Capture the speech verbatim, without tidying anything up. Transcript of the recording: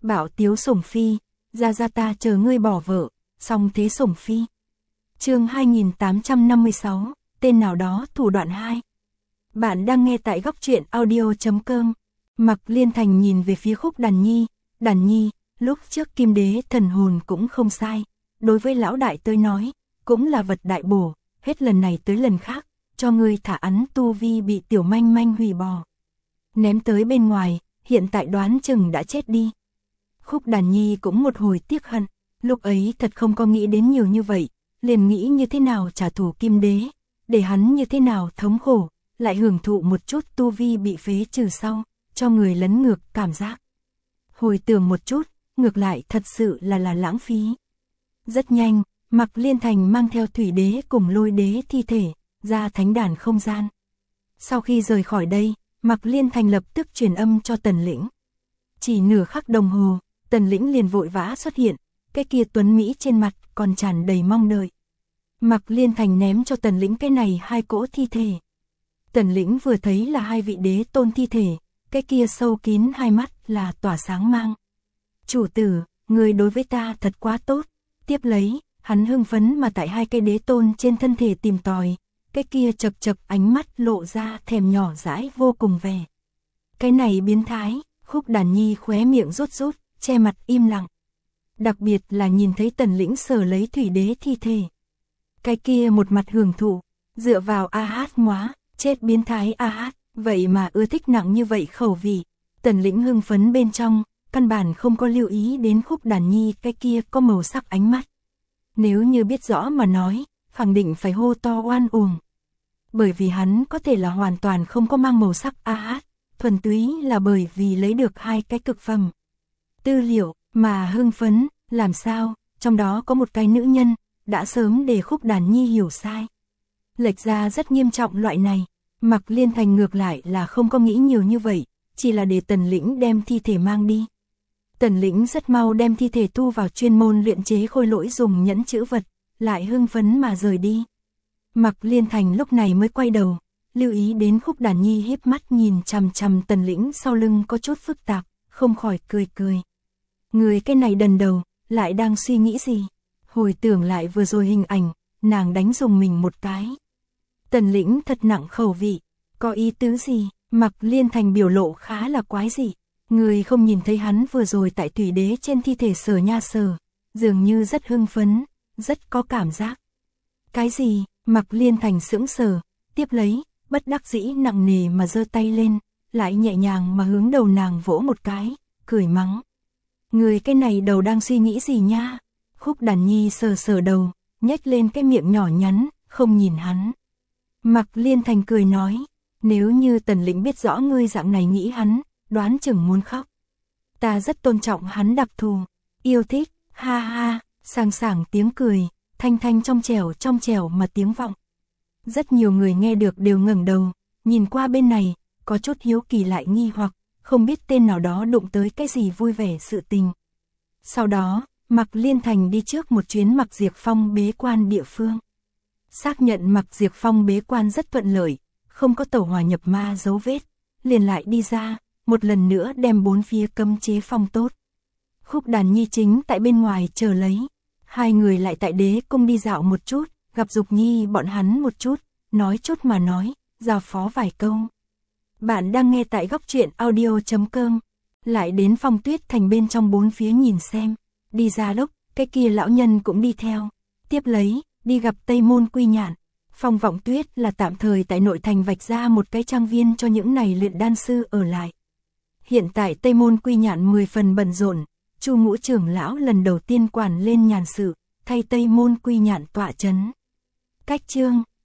Bảo tiếu sủng phi, ra ra ta chờ ngươi bỏ vợ, song thế sủng phi. Chương hai nghìn tám trăm năm mươi sáu, tên nào đó thủ đoạn hai. Bạn đang nghe tại góc truyện audio chấm com. Mặc Liên Thành nhìn về phía Khúc Đàn Nhi, Đàn Nhi, lúc trước Kim Đế thần hồn cũng không sai, đối với lão đại tới nói, cũng là vật đại bổ, hết lần này tới lần khác, cho ngươi thả ấn tu vi bị tiểu manh manh hủy bỏ. Ném tới bên ngoài, hiện tại đoán chừng đã chết đi. Khúc Đàn Nhi cũng một hồi tiếc hận, lúc ấy thật không có nghĩ đến nhiều như vậy, liền nghĩ như thế nào trả thù Kim Đế, để hắn như thế nào thống khổ, lại hưởng thụ một chút tu vi bị phế trừ sau, cho người lấn ngược cảm giác. Hồi tưởng một chút, ngược lại thật sự là là lãng phí. Rất nhanh, Mặc Liên Thành mang theo Thủy Đế cùng Lôi Đế thi thể, ra thánh đàn không gian. Sau khi rời khỏi đây, Mặc Liên Thành lập tức truyền âm cho Tần Lĩnh. Chỉ nửa khắc đồng hồ, Tần Lĩnh liền vội vã xuất hiện, cái kia tuấn Mỹ trên mặt còn tràn đầy mong đợi. Mặc Liên Thành ném cho Tần Lĩnh cái này hai cỗ thi thể. Tần Lĩnh vừa thấy là hai vị đế tôn thi thể, cái kia sâu kín hai mắt là tỏa sáng mang. Chủ tử, người đối với ta thật quá tốt. Tiếp lấy, hắn hưng phấn mà tại hai cây đế tôn trên thân thể tìm tòi, cái kia chập chập ánh mắt lộ ra thèm nhỏ dãi vô cùng vẻ. Cái này biến thái, Khúc Đàn Nhi khóe miệng rút rút, che mặt im lặng. Đặc biệt là nhìn thấy Tần Lĩnh sờ lấy Thủy Đế thi thể. Cái kia một mặt hưởng thụ, dựa vào a hát móa, chết biến thái a hát, vậy mà ưa thích nặng như vậy khẩu vị. Tần Lĩnh hưng phấn bên trong, căn bản không có lưu ý đến Khúc Đàn Nhi cái kia có màu sắc ánh mắt. Nếu như biết rõ mà nói, khẳng định phải hô to oan uổng. Bởi vì hắn có thể là hoàn toàn không có mang màu sắc a hát, thuần túy là bởi vì lấy được hai cái cực phẩm. Tư liệu, mà hưng phấn, làm sao, trong đó có một cái nữ nhân, đã sớm để Khúc Đàn Nhi hiểu sai. Lệch ra rất nghiêm trọng loại này, Mặc Liên Thành ngược lại là không có nghĩ nhiều như vậy, chỉ là để Tần Lĩnh đem thi thể mang đi. Tần Lĩnh rất mau đem thi thể thu vào chuyên môn luyện chế khôi lỗi dùng nhẫn chữ vật, lại hưng phấn mà rời đi. Mặc Liên Thành lúc này mới quay đầu, lưu ý đến Khúc Đàn Nhi híp mắt nhìn chằm chằm Tần Lĩnh sau lưng có chút phức tạp, không khỏi cười cười. Người cái này đần đầu, lại đang suy nghĩ gì? Hồi tưởng lại vừa rồi hình ảnh, nàng đánh dùng mình một cái. Tần Lĩnh thật nặng khẩu vị, có ý tứ gì? Mặc Liên Thành biểu lộ khá là quái dị. Người không nhìn thấy hắn vừa rồi tại Thủy Đế trên thi thể sờ nha sờ, dường như rất hưng phấn, rất có cảm giác. Cái gì? Mặc Liên Thành sững sờ, tiếp lấy, bất đắc dĩ nặng nề mà giơ tay lên, lại nhẹ nhàng mà hướng đầu nàng vỗ một cái, cười mắng. Người cái này đầu đang suy nghĩ gì nha? Khúc Đàn Nhi sờ sờ đầu, nhếch lên cái miệng nhỏ nhắn, không nhìn hắn. Mặc Liên Thành cười nói, nếu như Tần Lĩnh biết rõ ngươi dạng này nghĩ hắn, đoán chừng muốn khóc. Ta rất tôn trọng hắn đặc thù, yêu thích, ha ha, sảng sảng tiếng cười, thanh thanh trong trẻo trong trẻo mà tiếng vọng. Rất nhiều người nghe được đều ngẩng đầu, nhìn qua bên này, có chút hiếu kỳ lại nghi hoặc, không biết tên nào đó đụng tới cái gì vui vẻ sự tình. Sau đó, Mặc Liên Thành đi trước một chuyến Mặc Diệp Phong bế quan địa phương. Xác nhận Mặc Diệp Phong bế quan rất thuận lợi, không có tẩu hỏa nhập ma dấu vết, liền lại đi ra, một lần nữa đem bốn phía cấm chế phong tốt. Khúc Đàn Nhi chính tại bên ngoài chờ lấy, hai người lại tại đế cung đi dạo một chút, gặp Dục Nhi bọn hắn một chút, nói chút mà nói, giao phó vài câu. Bạn đang nghe tại góc truyện audio chấm com, lại đến Phong Tuyết Thành bên trong bốn phía nhìn xem, đi ra lúc, cái kia lão nhân cũng đi theo, tiếp lấy, đi gặp Tây Môn Quy Nhạn. Phong Vọng Tuyết là tạm thời tại nội thành vạch ra một cái trang viên cho những này luyện đan sư ở lại. Hiện tại Tây Môn Quy Nhạn mười phần bận rộn, Chu Ngũ trưởng lão lần đầu tiên quản lên nhàn sự, thay Tây Môn Quy Nhạn tọa chấn. Cách chương